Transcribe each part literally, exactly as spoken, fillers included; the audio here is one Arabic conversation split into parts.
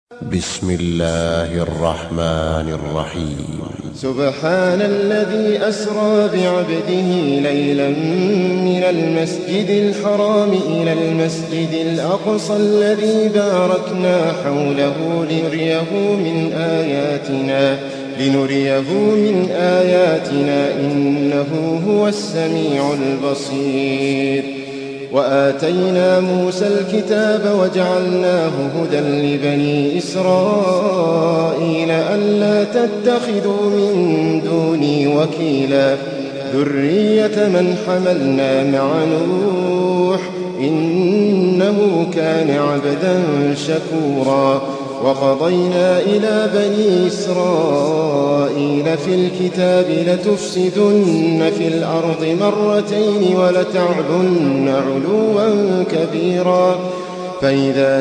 بسم الله الرحمن الرحيم. سبحان الذي أسرى بعبده ليلا من المسجد الحرام إلى المسجد الأقصى الذي باركنا حوله لنريه من آياتنا لنريه من آياتنا إنه هو السميع البصير. وآتينا موسى الكتاب وجعلناه هدى لبني إسرائيل ألا تتخذوا من دوني وكيلا ذرية من حملنا مع نوح إنه كان عبدا شكورا. وقضينا إلى بني إسرائيل في الكتاب لتفسدن في الأرض مرتين ولتعلن علوا كبيرا. فإذا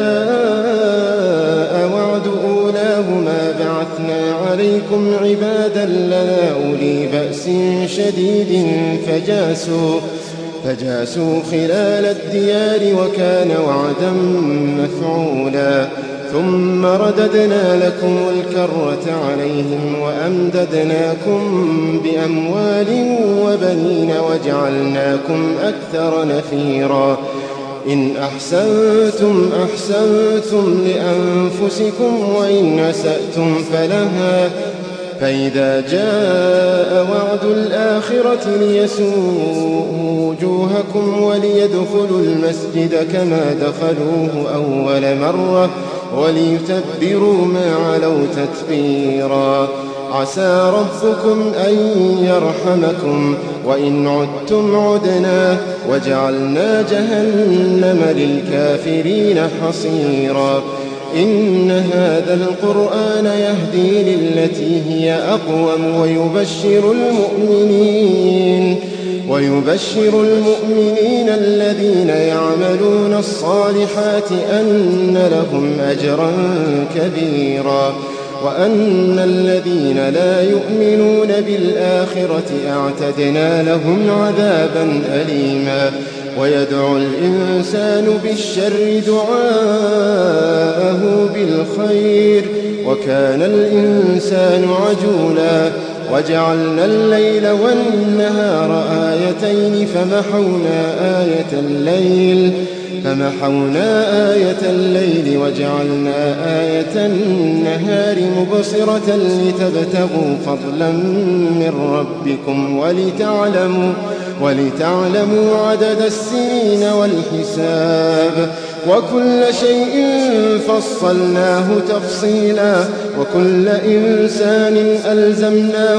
جاء وعد أولاهما بعثنا عليكم عبادا لنا أولي بأس شديد فجاسوا فجاسوا خلال الديار وكان وعدا مفعولا. ثم رددنا لكم الكرة عليهم وأمددناكم بأموال وبنين وجعلناكم أكثر نفيرا. إن أحسنتم أحسنتم لأنفسكم وإن أسأتم فلها. فإذا جاء وعد الآخرة ليسوءوا وجوهكم وليدخلوا المسجد كما دخلوه أول مرة وليتبروا ما علوا تتبيرا. عسى ربكم أن يرحمكم وإن عدتم عدنا وجعلنا جهنم للكافرين حصيرا. إن هذا القرآن يهدي للتي هي أقوم ويبشر المؤمنين ويبشر المؤمنين الذين يعملون الصالحات أن لهم أجرا كبيرا وأن الذين لا يؤمنون بالآخرة أعتدنا لهم عذابا أليما. ويدعو الإنسان بالشر دعاءه بالخير وكان الإنسان عجولا. وجعلنا الليل والنهار آيتين فمحونا آية الليل فمحونا آية الليل وجعلنا آية النهار مبصرة لتبتغوا فضلا من ربكم ولتعلموا ولتعلموا عدد السنين والحساب وكل شيء فصلناه تفصيلا. وكل إنسان ألزمناه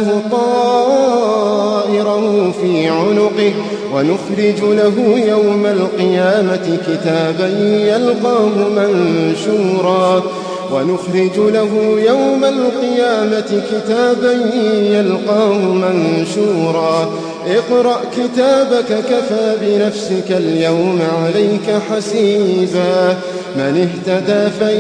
طائره في عنقه ونخرج له يوم القيامة كتابا يلقاه منشورا ونخرج له يوم القيامة كتابا يلقاه منشورا. اقرأ كتابك كفى بنفسك اليوم عليك حسيبا. من اهتدى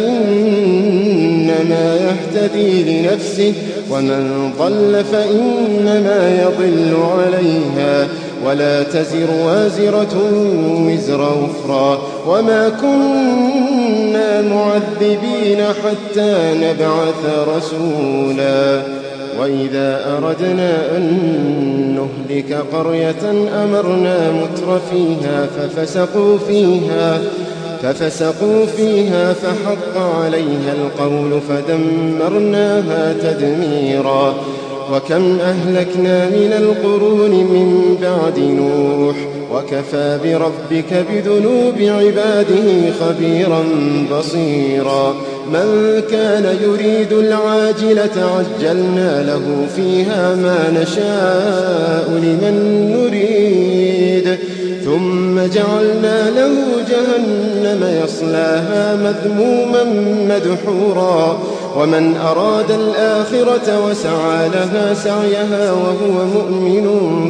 فإنما يهتدي لنفسه ومن ضل فإنما يضل عليها ولا تزر وازرة وزر أخرى وما كنا معذبين حتى نبعث رسولا. وإذا أردنا أن نهلك قرية أمرنا متر فيها ففسقوا فيها ففسقوا فيها فحق عليها القول فدمرناها تدميرا. وكم أهلكنا من القرون من بعد نوح وكفى بربك بذنوب عباده خبيرا بصيرا. من كان يريد العاجلة عجلنا له فيها ما نشاء لمن نريد ثم جعلنا له جهنم يصلاها مذموما مدحورا. ومن أراد الآخرة وسعى لها سعيها وهو مؤمن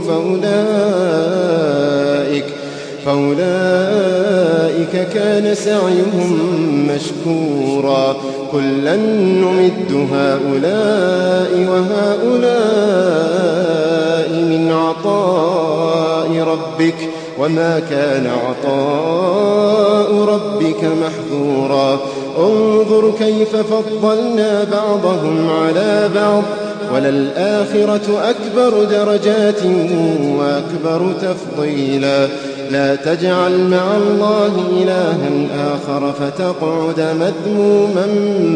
فأولئك فأولئك كان سعيهم مشكورا. كلا نمد هؤلاء وهؤلاء من عطاء ربك وما كان عطاء ربك محظورا. انظر كيف فضلنا بعضهم على بعض وللآخرة أكبر درجات وأكبر تفضيلا لا تجعل مع الله إلها آخر فتقعد مذموما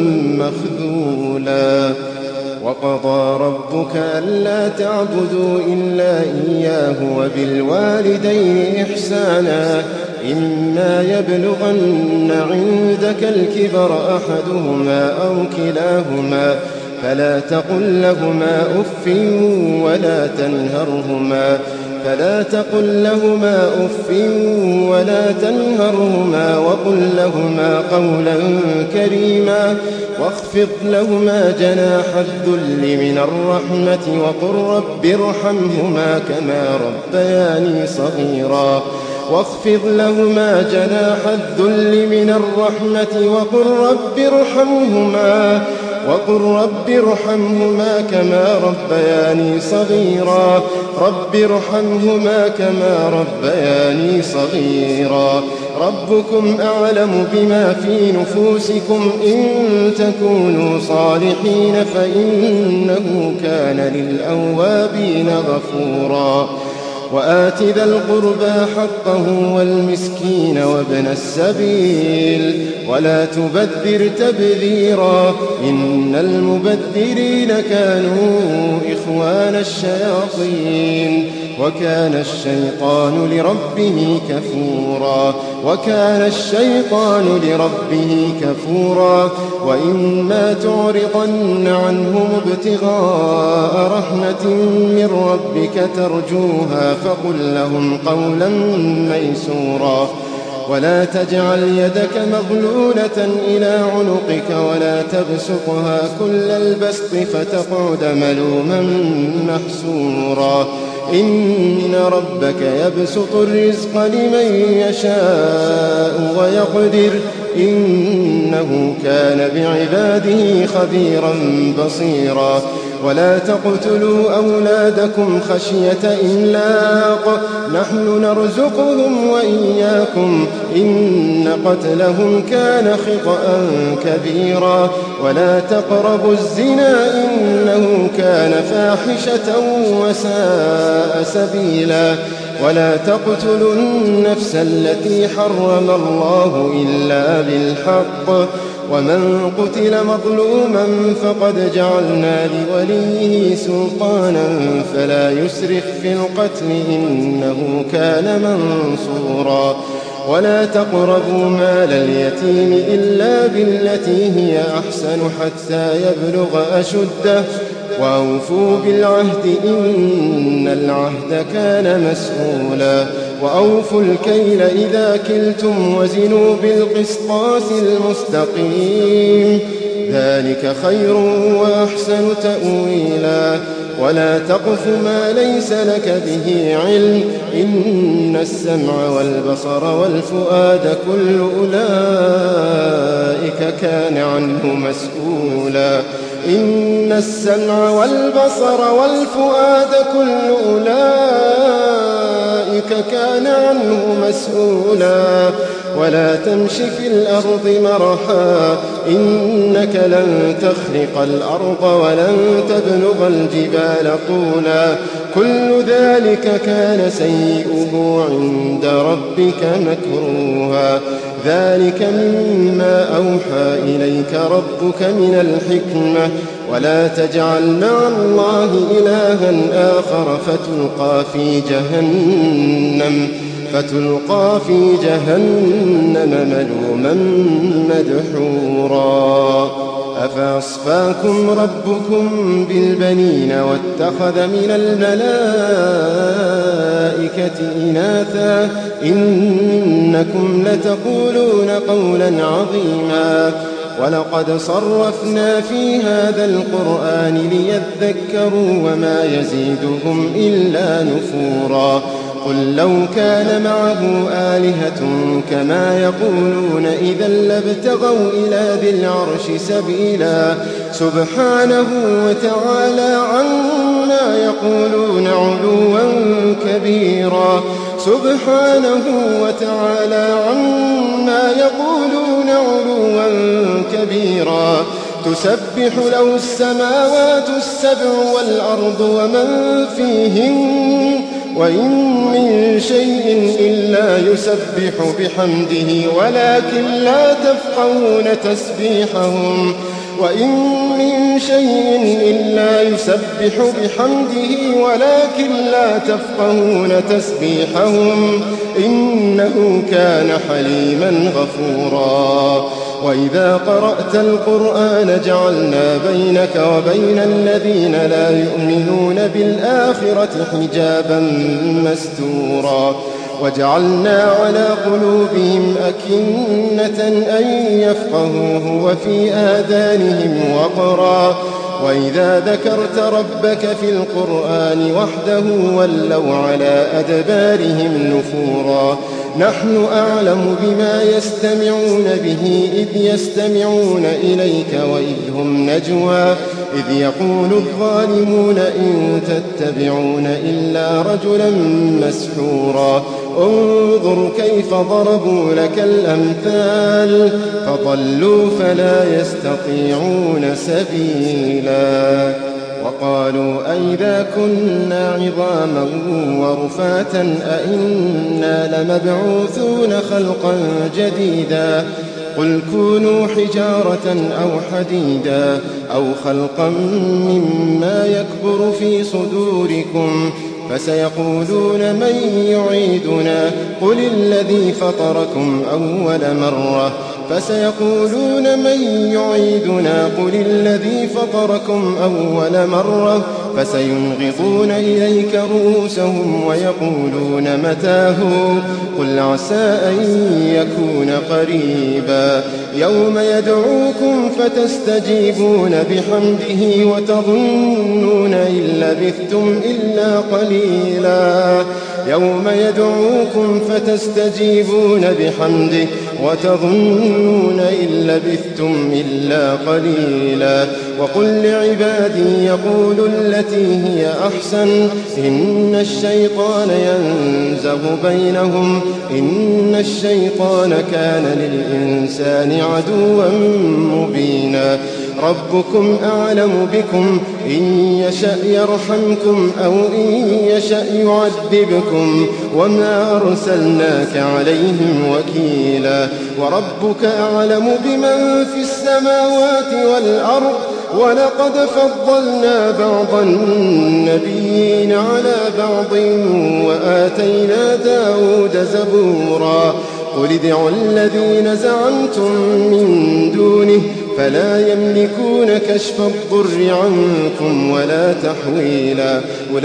مخذولا وقضى ربك ألا تعبدوا إلا إياه وبالوالدين إحسانا إما يبلغن عندك الكبر أحدهما أو كلاهما فلا تقل لهما أف ولا تنهرهما فلا تقل لهما أف ولا تنهرهما وقل لهما قولا كريما واخفض لهما جناح الذل من الرحمة وقل رب ارحمهما كما ربياني صغيرا واخفض لهما جناح الذل من الرحمة وقل رب ارحمهما وقل رب ارحمهما كما ربياني صغيرا رب ارحمهما كما ربياني صغيرا ربكم أعلم بما في نفوسكم إن تكونوا صالحين فإنه كان للأوابين غفورا وآت ذا القربى حقه والمسكين وابن السبيل ولا تبذر تبذيرا إن المبذرين كانوا إخوان الشياطين وكان الشيطان لربه كفورا وكان الشيطان لربه كفورا وإما تعرضن عنهم ابتغاء رحمة من ربك ترجوها فقل لهم قولا ميسورا ولا تجعل يدك مغلولة إلى عنقك ولا تبسطها كل البسط فتقعد ملوما محسورا إن ربك يبسط الرزق لمن يشاء ويقدر إنه كان بعباده خبيرا بصيرا ولا تقتلوا أولادكم خشية إملاق نحن نرزقهم وإياكم إن قتلهم كان خطأ كبيرا ولا تقربوا الزنا إنه كان فاحشة وساء سبيلا ولا تقتلوا النفس التي حرم الله إلا بالحق ومن قتل مظلوما فقد جعلنا لوليه سلطانا فلا يسرف في القتل إنه كان منصورا ولا تقربوا مال اليتيم إلا بالتي هي أحسن حتى يبلغ أشده وأوفوا بالعهد إن العهد كان مسؤولا وأوفوا الكيل إذا كلتم وزنوا بالقسطاس المستقيم ذلك خير وأحسن تأويلا ولا تقف ما ليس لك به علم إن السمع والبصر والفؤاد كل أولئك كان عنه مسؤولا إن السمع والبصر والفؤاد كل أولئك كان عنه مسؤولا ولا تمش في الأرض مرحا إنك لن تخرق الأرض ولن تبلغ الجبال طولا كل ذلك كان سيئه عند ربك مكروها ذلك مما أوحى إليك ربك من الحكمة ولا تجعل مع الله إلها آخر فتلقى في جهنم فتلقى في جهنم ملوما مدحورا أفأصفاكم ربكم بالبنين واتخذ من الملائكة إناثا إنكم لتقولون قولا عظيما ولقد صرفنا في هذا القرآن ليذكروا وما يزيدهم إلا نفورا قل لو كان معه آلهة كما يقولون إذا لابتغوا إلى ذي العرش سبيلا سبحانه وتعالى عما يقولون علوا كبيرا سبحانه وتعالى عما يقولون علوا كبيرا تسبح له السماوات السبع والأرض ومن فيهن وإن من شيء إلا يسبح بحمده ولكن لا تفقهون تسبيحهم وإن من شيء إلا يسبح بحمده ولكن لا تفقهون تسبيحهم إنه كان حليما غفورا وإذا قرأت القرآن جعلنا بينك وبين الذين لا يؤمنون بالآخرة حجابا مستورا وجعلنا على قلوبهم أكنة أن يفقهوه وفي آذانهم وقرا وإذا ذكرت ربك في القرآن وحده ولوا على أدبارهم نفورا نحن أعلم بما يستمعون به إذ يستمعون إليك وإذ هم نجوى إذ يقول الظالمون إن تتبعون إلا رجلا مسحورا انظر كيف ضربوا لك الأمثال فضلوا فلا يستطيعون سبيلا وقالوا أئذا كنا عظاما ورفاتا أئنا لمبعوثون خلقا جديدا قل كونوا حجارة أو حديدا أو خلقا مما يكبر في صدوركم فسيقولون من يعيدنا قل الذي فطركم أول مرة فسيقولون من يعيدنا قل الذي فطركم أول مرة فسينغضون إليك رؤوسهم ويقولون متاه قل عسى أن يكون قريبا يوم يدعوكم فتستجيبون بحمده وتظنون إن لبثتم إلا قليلا يوم يدعوكم فتستجيبون بحمده وتظنون إن لبثتم إلا قليلا وقل لعبادي يقولوا التي هي أحسن إن الشيطان ينزغ بينهم إن الشيطان كان للإنسان عدوا مبينا ربكم أعلم بكم إن يشأ يرحمكم أو إن يشأ يعذبكم وما أرسلناك عليهم وكيلا وربك أعلم بمن في السماوات والأرض ولقد فضلنا بعض النبيين على بعض وآتينا داود زبورا قل ادعوا الذين زعمتم من دونه فلا يملكون كشف الضر عنكم ولا تحويلا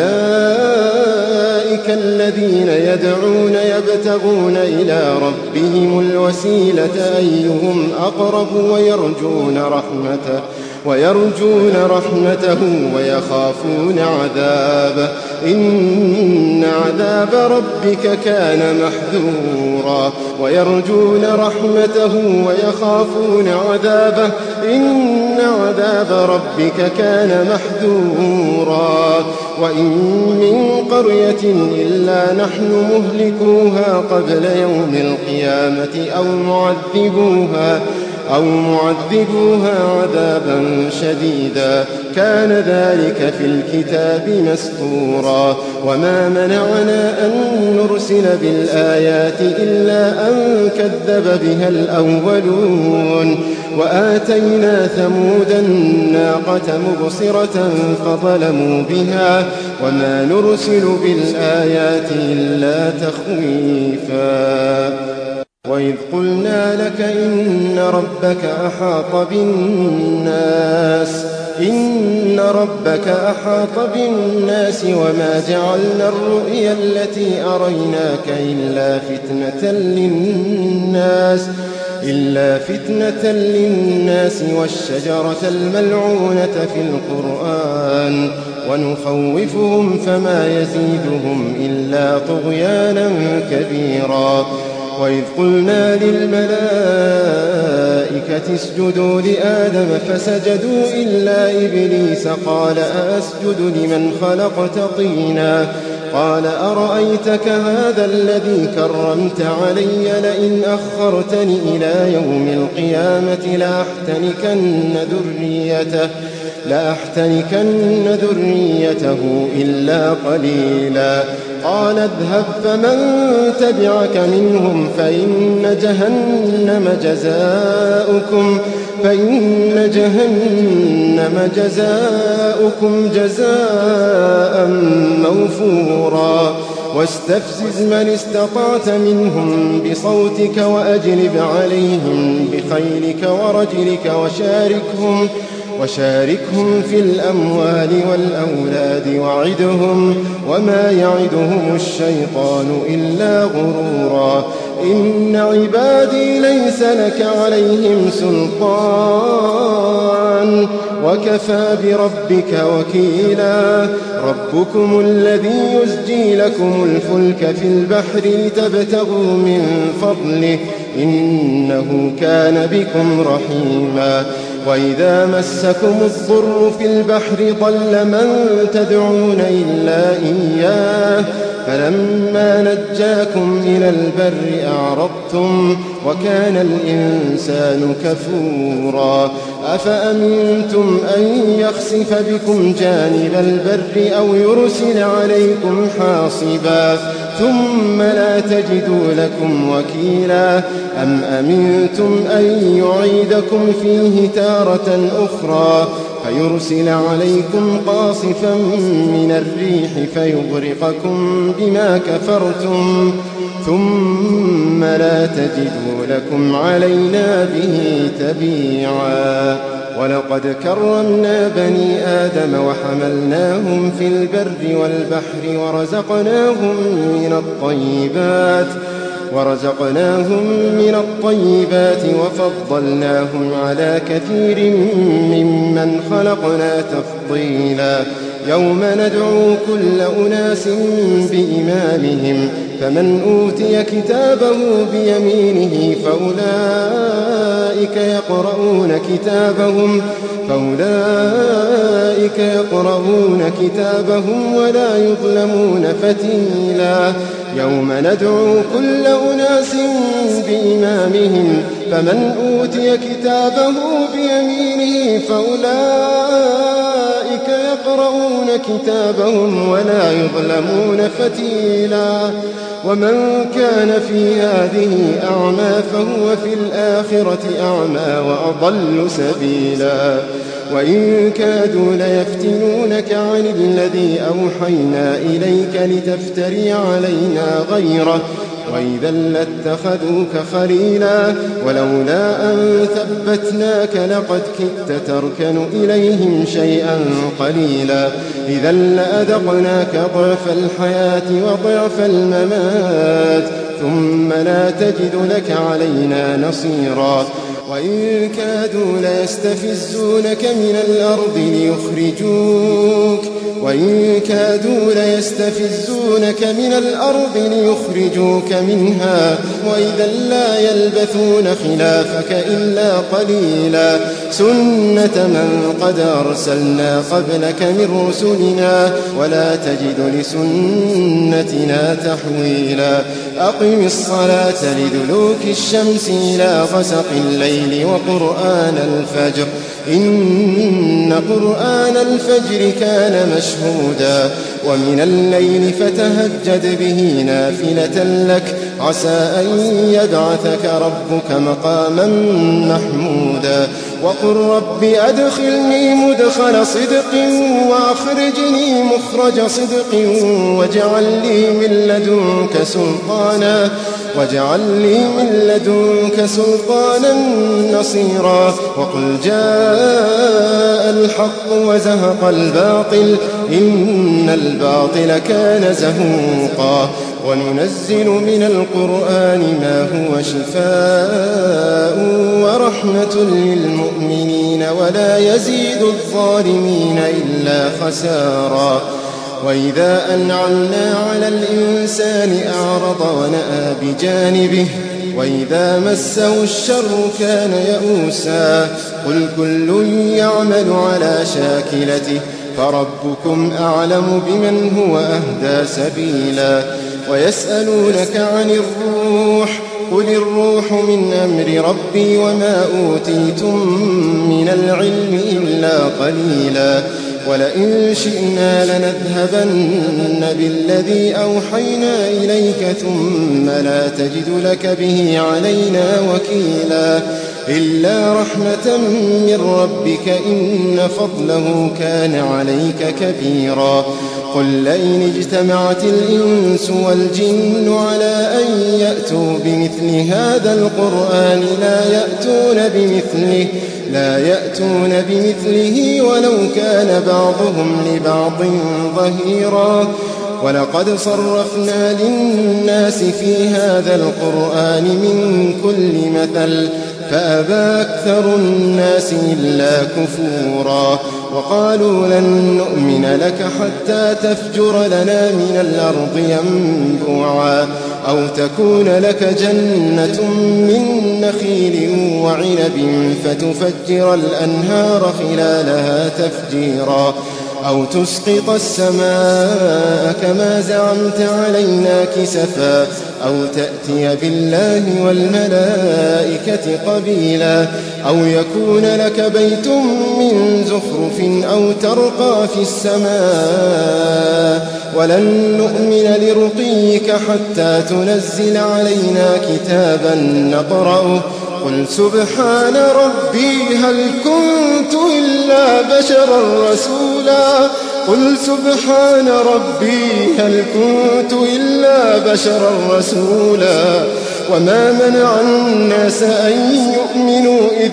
أولئك الذين يدعون يبتغون إلى ربهم الوسيلة أيهم أقرب ويرجون رحمته ويرجون رحمته ويخافون عذابه إن عذاب ربك كان محذورا ويرجون رحمته ويخافون عذابه إن عذاب ربك كان محذورا وإن من قرية إلا نحن مهلكوها قبل يوم القيامة أو معذبوها أو معذبوها عذابا شديدا كان ذلك في الكتاب مسطورا وما منعنا أن نرسل بالآيات إلا أن كذب بها الأولون وآتينا ثمود الناقة مبصرة فظلموا بها وما نرسل بالآيات إلا تخويفا وإذ قلنا لك إن ربك أحاط بالناس إن ربك أحاط بالناس وما جعلنا الرؤيا التي أريناك إلا فتنة للناس إلا فتنة للناس والشجرة الملعونة في القرآن ونخوفهم فما يزيدهم إلا طغيانا كبيرا وإذ قلنا للملائكة اسجدوا لآدم فسجدوا إلا إبليس قال أسجد لمن خلقت طينا قال أرأيتك هذا الذي كرمت علي لئن أخرتني إلى يوم القيامة لأحتنكن ذريته لأحتنكن ذريته إلا قليلا قال اذهب فمن تبعك منهم فإن جهنم جزاؤكم فإن جهنم جزاؤكم جزاء موفورا واستفزز من استطعت منهم بصوتك وأجلب عليهم بخيلك ورجلك وشاركهم وشاركهم في الأموال والأولاد وعدهم وما يعدهم الشيطان إلا غرورا إن عبادي ليس لك عليهم سلطان وكفى بربك وكيلا ربكم الذي يزجي لكم الفلك في البحر لتبتغوا من فضله إنه كان بكم رحيما وإذا مسكم الضر في البحر ضل من تدعون إلا إياه فلما نجاكم إلى البر أعرضتم وكان الإنسان كفورا أفأمنتم أن يخسف بكم جانب البر أو يرسل عليكم حاصبا ثم لا تجدوا لكم وكيلا أم أمنتم أن يعيدكم فيه تارة أخرى فيرسل عليكم قاصفا من الريح فيغرقكم بما كفرتم ثم لا تجدوا لكم علينا به تبيعا ولقد كرمنا بني آدم وحملناهم في البر والبحر ورزقناهم من الطيبات ورزقناهم من الطيبات وفضلناهم على كثير ممن خلقنا تفضيلا يوم ندعو كل أناس بإمامهم فمن أوتي كتابه بيمينه فأولئك يقرؤون كتابهم فأولئك يقرؤون كتابهم ولا يظلمون فتيلا يوم ندعو كل أناس بإمامهم فمن أوتي كتابه بيمينه فأولئك يقرؤون كتابهم ولا يظلمون فتيلا ومن كان في هذه أعمى فهو في الآخرة أعمى وأضل سبيلا وإن كادوا ليفتنونك عن الذي أوحينا إليك لتفتري علينا غيره وإذا لاتخذوك خليلا ولولا أن ثبتناك لقد كدت تركن إليهم شيئا قليلا إذا لأذقناك ضعف الحياة وضعف الممات ثم لا تجد لك علينا نصيرا وإن كادوا ليستفزونك من الأرض ليخرجوك وإن كادوا ليستفزونك من الأرض ليخرجوك منها وإذا لا يلبثون خلافك إلا قليلا سنة من قد أرسلنا قبلك من رسلنا ولا تجد لسنتنا تحويلا أقم الصلاة لدلوك الشمس إلى غسق الليل وقرآن الفجر إن قرآن الفجر كان مشهودا ومن الليل فتهجد به نافلة لك عسى أن يبعثك ربك مقاما محمودا وقل رب أدخلني مدخل صدق وأخرجني مخرج صدق واجعل لي من لدنك سلطانا واجعل لي من لدنك سلطانا نصيرا وقل جاء الحق وزهق الباطل إن الباطل كان زهوقا وننزل من القرآن ما هو شفاء ورحمة للمؤمنين ولا يزيد الظالمين إلا خسارا وإذا أنعمنا على الإنسان أعرض ونأى بجانبه وإذا مسه الشر كان يئوسا قل كل يعمل على شاكلته فربكم أعلم بمن هو أهدى سبيلا ويسألونك عن الروح قل الروح من أمر ربي وما أوتيتم من العلم إلا قليلا ولئن شئنا لنذهبن بالذي أوحينا إليك ثم لا تجد لك به علينا وكيلا إلا رحمة من ربك إن فضله كان عليك كبيرا قل لئن اجتمعت الإنس والجن على أن يأتوا بمثل هذا القرآن لا يأتون بمثله لا يأتون بمثله ولو كان بعضهم لبعض ظهيرا ولقد صرفنا للناس في هذا القرآن من كل مثل فأبى أكثر الناس إلا كفورا وقالوا لن نؤمن لك حتى تفجر لنا من الأرض ينبوعا أو تكون لك جنة من نخيل وعنب فتفجر الأنهار خلالها تفجيرا أو تسقط السماء كما زعمت علينا كسفا أو تأتي بالله والملائكة قبيلا أو يكون لك بيت من زخرف أو ترقى في السماء ولن نؤمن لرقيك حتى تنزل علينا كتابا نقرأه قل سبحان ربي هل كنت إلا بشرا رسولا قل سبحان ربي هل كنت إلا بشرا رسولا وما منع الناس أن يؤمنوا إذ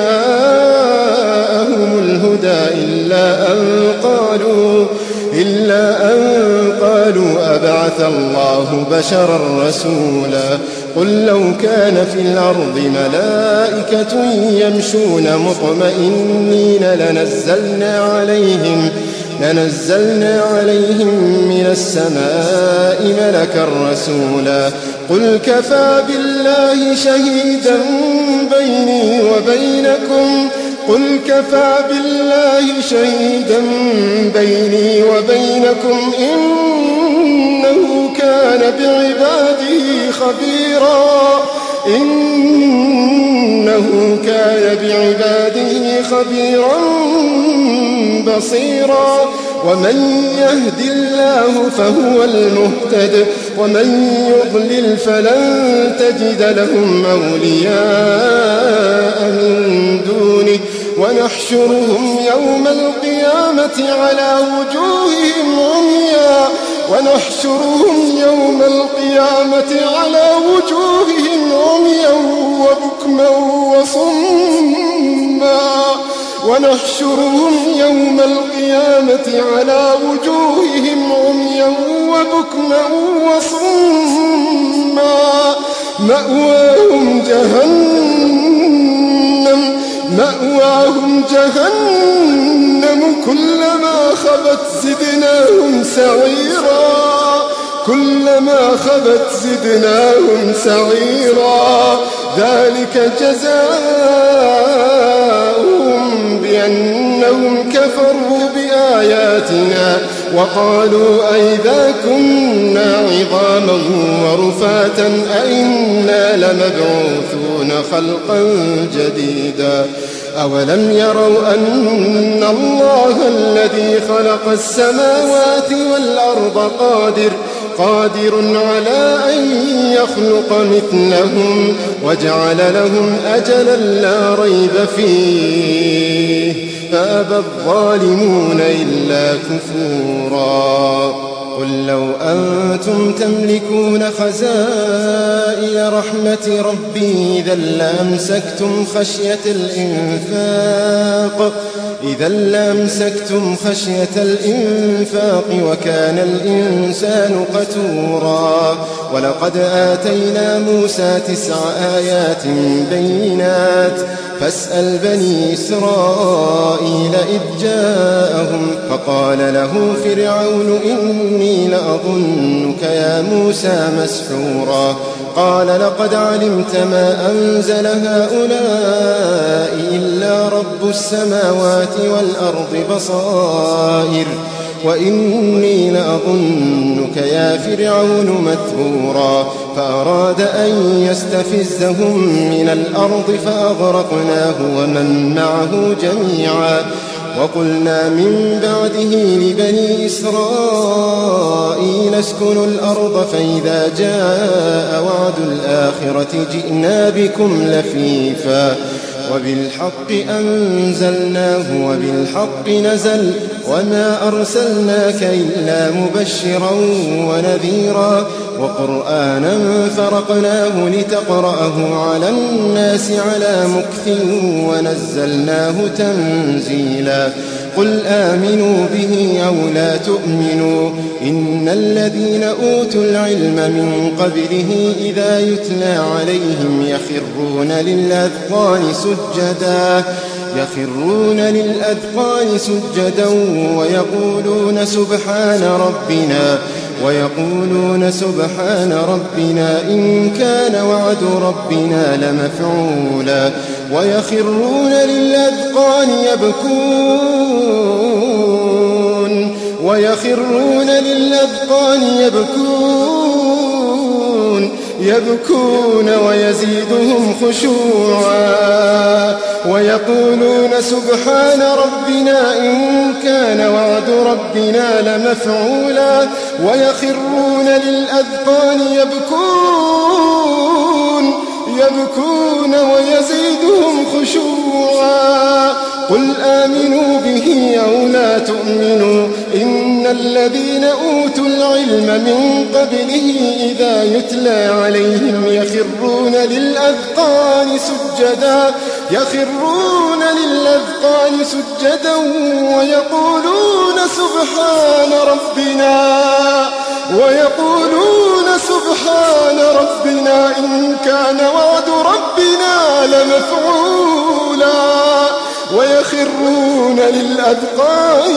جاءهم الهدى إلا أن قالوا إلا أن قالوا أبعث الله بشرا رسولا قل لو كان في الأرض ملائكة يمشون مطمئنين لنزلنا عليهم لنزلنا عليهم من السماء ملكا رسولا قل كفى بالله شهيدا بيني وبينكم قل كفى بالله شهيدا بيني وبينكم إنه كان بعباده خبيرا إنه كان بعباده خبيرا بصيرا ومن يهد الله فهو المهتد ومن يضلل فلن تجد لهم أولياء من دونه ونحشرهم يوم القيامة على وجوههم عميا ونحشرهم يوم القيامة على وجوههم عميا وبكما وصما ونحشرهم يوم القيامة على وجوههم عميا وبكما وصما مأواهم جهنم مأواهم جهنم كلما خبت زدناهم سعيرا كلما خبت زدناهم سعيرا ذلك جزاؤهم بأنهم كفروا بآياتنا وقالوا أئذا كنا عظاما ورفاتا أئنا لمبعوثون خلقا جديدا أولم يروا أن الله الذي خلق السماوات والأرض قادر قادر على أن يخلق مثلهم وجعل لهم أجلا لا ريب فيه فأبى الظالمون إلا كفورا قل لو أنتم تملكون خزائن رحمة ربي إذا لأمسكتم خشية الإنفاق إذا لأمسكتم خشية الإنفاق وكان الإنسان قتورا ولقد آتينا موسى تسع آيات بينات فاسأل بني إسرائيل إذ جاءهم فقال له فرعون إني لأظنك يا موسى مسحورا قال لقد علمت ما أنزل هؤلاء إلا رب السماوات والأرض بصائر وإني لأظنك يا فرعون مثبورا فأراد أن يستفزهم من الأرض فأغرقناه ومن معه جميعا وقلنا من بعده لبني إسرائيل اسكنوا الأرض فإذا جاء وعد الآخرة جئنا بكم لفيفا وبالحق أنزلناه وبالحق نزل وما أرسلناك إلا مبشرا ونذيرا وقرآنا فرقناه لتقرأه على الناس على مكث ونزلناه تنزيلا قل آمنوا به أو لا تؤمنوا إن الذين أوتوا العلم من قبله إذا يتلى عليهم يخرون للأذقان سجدا يخرون للأذقان سجدا ويقولون سبحان ربنا ويقولون سبحان ربنا إن كان وعد ربنا لمفعولا ويخرون للأذقان يبكون ويخرون للأذقان يبكون يبكون ويزيدهم خشوعا ويقولون سبحان ربنا إن كان وعد ربنا لمفعولا ويخرون للأذقان يبكون يبكون ويزيدهم خشوعا قل آمنوا به أو لا تؤمنوا إن الذين أوتوا العلم من قبله إذا يتلى عليهم يخرون للأذقان سجدا يخرون للأذقان سجدا ويقولون سبحان ربنا ويقولون سبحان ربنا إن كان وعد ربنا لمفعولا ويخرون للأذقان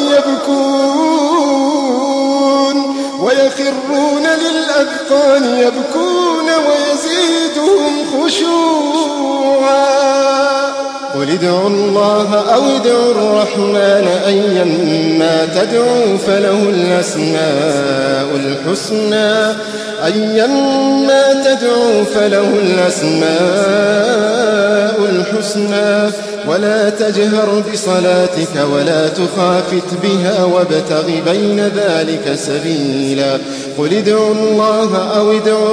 يبكون ويخرون للأذقان يبكون ويزيدهم خشوعا قل ادعوا الله أو ادعوا الرحمن أيما تدعوا فله الأسماء الحسنى أيما تدعوا فله الأسماء الحسنى ولا تجهر بصلاتك ولا تخافت بها وابتغ بين ذلك سبيلا قل ادعوا الله أو ادعوا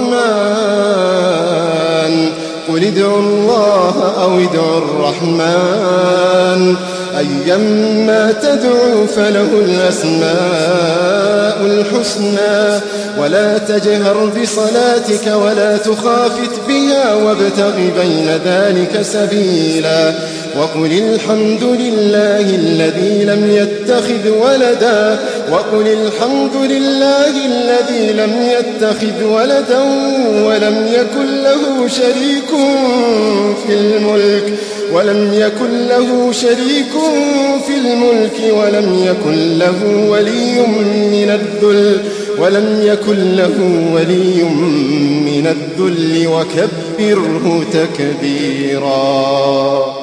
الرحمن قل ادعوا الله أو ادعوا الرحمن أيما تدعوا فله الأسماء الحسنى ولا تجهر بصلاتك ولا تخافت بها وابتغ بين ذلك سبيلا وقل الحمد لله الذي لم يتخذ ولدا وقل الحمد لله الذي لم يتخذ ولدا ولم يكن له شريك في الملك ولم يكن له شريك في الملك ولم يكن له ولي من الذل ولم يكن له ولي من الذل وكبره تكبيرا.